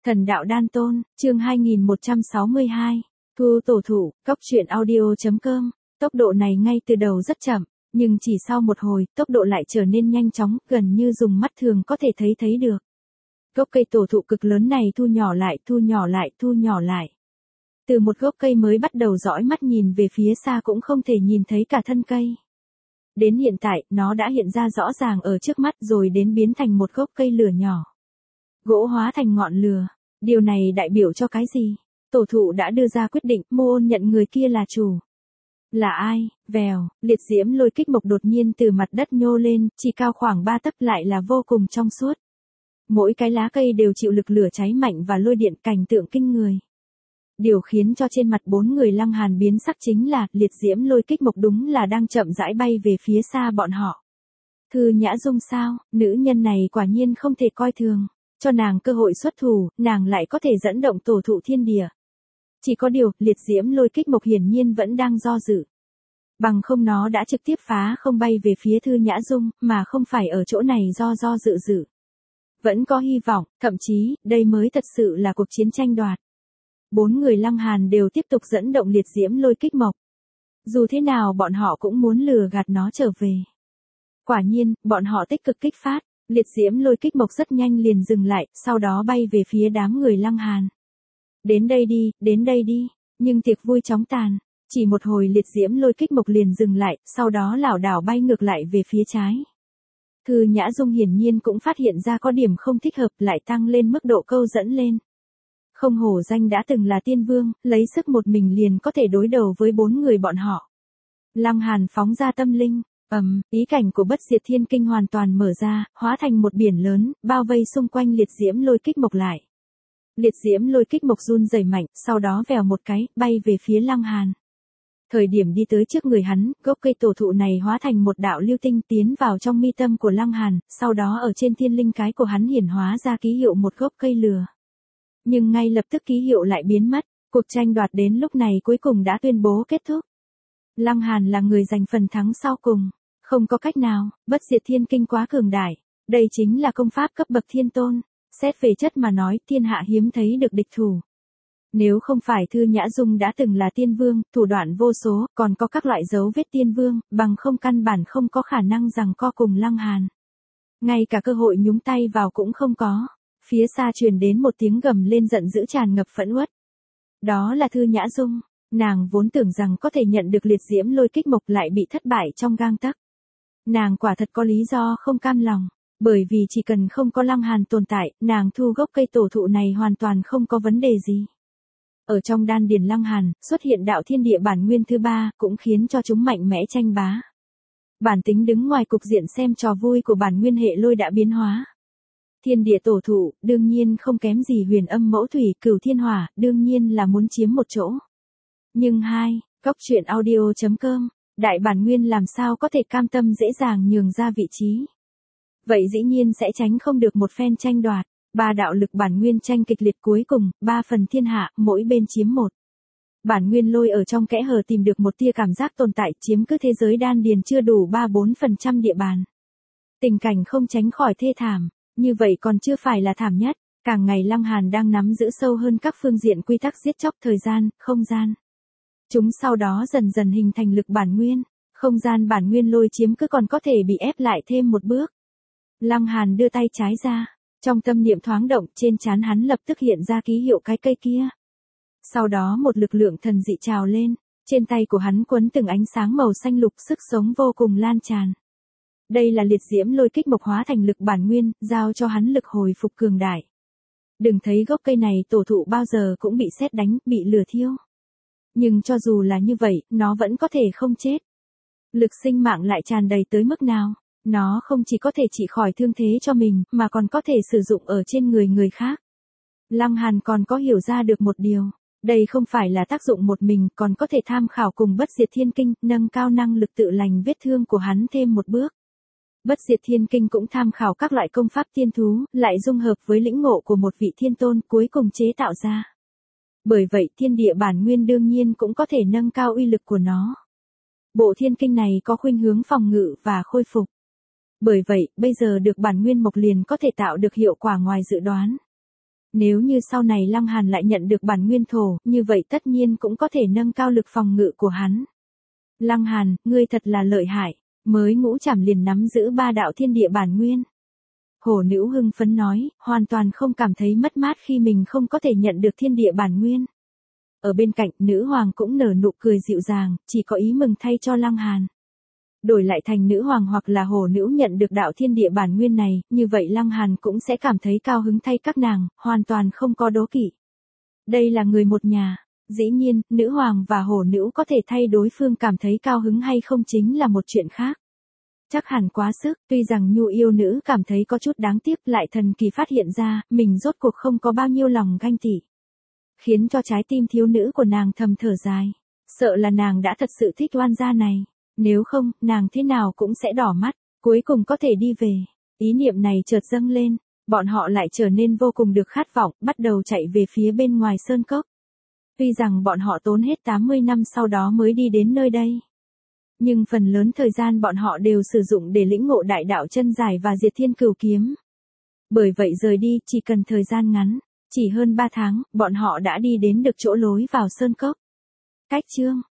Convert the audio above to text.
Thần đạo đan tôn, chương 2162. Thu tổ thụ, cốc truyện audio.com. Tốc độ này ngay từ đầu rất chậm, nhưng chỉ sau một hồi, tốc độ lại trở nên nhanh chóng, gần như dùng mắt thường có thể thấy được. Gốc cây tổ thụ cực lớn này thu nhỏ lại, thu nhỏ lại, thu nhỏ lại. Từ một gốc cây mới bắt đầu dõi mắt nhìn về phía xa cũng không thể nhìn thấy cả thân cây. Đến hiện tại, nó đã hiện ra rõ ràng ở trước mắt rồi đến biến thành một gốc cây lửa nhỏ. Gỗ hóa thành ngọn lửa. Điều này đại biểu cho cái gì? Tổ thụ đã đưa ra quyết định, Mô Ôn nhận người kia là chủ. Là ai? Vèo, liệt diễm lôi kích mộc đột nhiên từ mặt đất nhô lên, chỉ cao khoảng 3 tấc lại là vô cùng trong suốt. Mỗi cái lá cây đều chịu lực lửa cháy mạnh và lôi điện, cảnh tượng kinh người. Điều khiến cho trên mặt 4 người Lăng Hàn biến sắc chính là, liệt diễm lôi kích mộc đúng là đang chậm rãi bay về phía xa bọn họ. Thư Nhã Dung sao, nữ nhân này quả nhiên không thể coi thường. Cho nàng cơ hội xuất thủ, nàng lại có thể dẫn động tổ thụ thiên địa. Chỉ có điều, liệt diễm lôi kích mộc hiển nhiên vẫn đang do dự. Bằng không nó đã trực tiếp phá không bay về phía Thư Nhã Dung, mà không phải ở chỗ này do dự. Vẫn có hy vọng, thậm chí, đây mới thật sự là cuộc chiến tranh đoạt. 4 người Lăng Hàn đều tiếp tục dẫn động liệt diễm lôi kích mộc. Dù thế nào bọn họ cũng muốn lừa gạt nó trở về. Quả nhiên, bọn họ tích cực kích phát. Liệt diễm lôi kích mộc rất nhanh liền dừng lại, sau đó bay về phía đám người Lăng Hàn. Đến đây đi, nhưng tiệc vui chóng tàn. Chỉ một hồi liệt diễm lôi kích mộc liền dừng lại, sau đó lảo đảo bay ngược lại về phía trái. Thư Nhã Dung hiển nhiên cũng phát hiện ra có điểm không thích hợp, lại tăng lên mức độ câu dẫn lên. Không hổ danh đã từng là tiên vương, lấy sức một mình liền có thể đối đầu với 4 người bọn họ. Lăng Hàn phóng ra tâm linh. Ý cảnh của bất diệt thiên kinh hoàn toàn mở ra, hóa thành một biển lớn, bao vây xung quanh liệt diễm lôi kích mộc lại. Liệt diễm lôi kích mộc run rẩy mạnh, sau đó vèo một cái, bay về phía Lăng Hàn. Thời điểm đi tới trước người hắn, gốc cây tổ thụ này hóa thành một đạo lưu tinh tiến vào trong mi tâm của Lăng Hàn, sau đó ở trên thiên linh cái của hắn hiển hóa ra ký hiệu một gốc cây lừa. Nhưng ngay lập tức ký hiệu lại biến mất, cuộc tranh đoạt đến lúc này cuối cùng đã tuyên bố kết thúc. Lăng Hàn là người giành phần thắng sau cùng. Không có cách nào, bất diệt thiên kinh quá cường đại. Đây chính là công pháp cấp bậc thiên tôn. Xét về chất mà nói, thiên hạ hiếm thấy được địch thủ. Nếu không phải Thư Nhã Dung đã từng là tiên vương, thủ đoạn vô số, còn có các loại dấu vết tiên vương, bằng không căn bản không có khả năng giằng co cùng Lăng Hàn. Ngay cả cơ hội nhúng tay vào cũng không có. Phía xa truyền đến một tiếng gầm lên giận dữ tràn ngập phẫn uất. Đó là Thư Nhã Dung. Nàng vốn tưởng rằng có thể nhận được liệt diễm lôi kích mộc lại bị thất bại trong gang tấc. Nàng quả thật có lý do không cam lòng, bởi vì chỉ cần không có Lăng Hàn tồn tại, nàng thu gốc cây tổ thụ này hoàn toàn không có vấn đề gì. Ở trong đan điền Lăng Hàn, xuất hiện đạo thiên địa bản nguyên thứ 3, cũng khiến cho chúng mạnh mẽ tranh bá. Bản tính đứng ngoài cục diện xem trò vui của bản nguyên hệ lôi đã biến hóa. Thiên địa tổ thụ, đương nhiên không kém gì huyền âm mẫu thủy, cửu thiên hỏa, đương nhiên là muốn chiếm một chỗ. Nhưng cốc truyện audio.com, đại bản nguyên làm sao có thể cam tâm dễ dàng nhường ra vị trí. Vậy dĩ nhiên sẽ tránh không được một phen tranh đoạt, 3 đạo lực bản nguyên tranh kịch liệt cuối cùng, 3 phần thiên hạ, mỗi bên chiếm một. Bản nguyên lôi ở trong kẽ hở tìm được một tia cảm giác tồn tại, chiếm cứ thế giới đan điền chưa đủ 3-4% địa bàn. Tình cảnh không tránh khỏi thê thảm, như vậy còn chưa phải là thảm nhất, càng ngày Lăng Hàn đang nắm giữ sâu hơn các phương diện quy tắc giết chóc thời gian, không gian. Chúng sau đó dần dần hình thành lực bản nguyên, không gian bản nguyên lôi chiếm cứ còn có thể bị ép lại thêm một bước. Lăng Hàn đưa tay trái ra, trong tâm niệm thoáng động, trên trán hắn lập tức hiện ra ký hiệu cái cây kia. Sau đó một lực lượng thần dị trào lên, trên tay của hắn quấn từng ánh sáng màu xanh lục, sức sống vô cùng lan tràn. Đây là liệt diễm lôi kích mộc hóa thành lực bản nguyên, giao cho hắn lực hồi phục cường đại. Đừng thấy gốc cây này tổ thụ bao giờ cũng bị sét đánh, bị lửa thiêu. Nhưng cho dù là như vậy, nó vẫn có thể không chết. Lực sinh mạng lại tràn đầy tới mức nào, nó không chỉ có thể trị khỏi thương thế cho mình, mà còn có thể sử dụng ở trên người khác. Lăng Hàn còn có hiểu ra được một điều, đây không phải là tác dụng một mình, còn có thể tham khảo cùng bất diệt thiên kinh, nâng cao năng lực tự lành vết thương của hắn thêm một bước. Bất diệt thiên kinh cũng tham khảo các loại công pháp tiên thú, lại dung hợp với lĩnh ngộ của một vị thiên tôn cuối cùng chế tạo ra. Bởi vậy thiên địa bản nguyên đương nhiên cũng có thể nâng cao uy lực của nó. Bộ thiên kinh này có khuynh hướng phòng ngự và khôi phục. Bởi vậy, bây giờ được bản nguyên mộc liền có thể tạo được hiệu quả ngoài dự đoán. Nếu như sau này Lăng Hàn lại nhận được bản nguyên thổ, như vậy tất nhiên cũng có thể nâng cao lực phòng ngự của hắn. Lăng Hàn, ngươi thật là lợi hại, mới ngũ trảm liền nắm giữ 3 đạo thiên địa bản nguyên. Hổ nữ hưng phấn nói, hoàn toàn không cảm thấy mất mát khi mình không có thể nhận được thiên địa bản nguyên. Ở bên cạnh, nữ hoàng cũng nở nụ cười dịu dàng, chỉ có ý mừng thay cho Lăng Hàn. Đổi lại thành nữ hoàng hoặc là hổ nữ nhận được đạo thiên địa bản nguyên này, như vậy Lăng Hàn cũng sẽ cảm thấy cao hứng thay các nàng, hoàn toàn không có đố kỵ. Đây là người một nhà. Dĩ nhiên, nữ hoàng và hổ nữ có thể thay đối phương cảm thấy cao hứng hay không chính là một chuyện khác. Chắc hẳn quá sức, tuy rằng nhu yêu nữ cảm thấy có chút đáng tiếc, lại thần kỳ phát hiện ra, mình rốt cuộc không có bao nhiêu lòng ganh tị. Khiến cho trái tim thiếu nữ của nàng thầm thở dài. Sợ là nàng đã thật sự thích oan gia này. Nếu không, nàng thế nào cũng sẽ đỏ mắt, cuối cùng có thể đi về. Ý niệm này chợt dâng lên, bọn họ lại trở nên vô cùng được khát vọng, bắt đầu chạy về phía bên ngoài sơn cốc. Tuy rằng bọn họ tốn hết 80 năm sau đó mới đi đến nơi đây. Nhưng phần lớn thời gian bọn họ đều sử dụng để lĩnh ngộ đại đạo chân giải và diệt thiên cửu kiếm. Bởi vậy rời đi chỉ cần thời gian ngắn, chỉ hơn 3 tháng, bọn họ đã đi đến được chỗ lối vào sơn cốc. Cách chương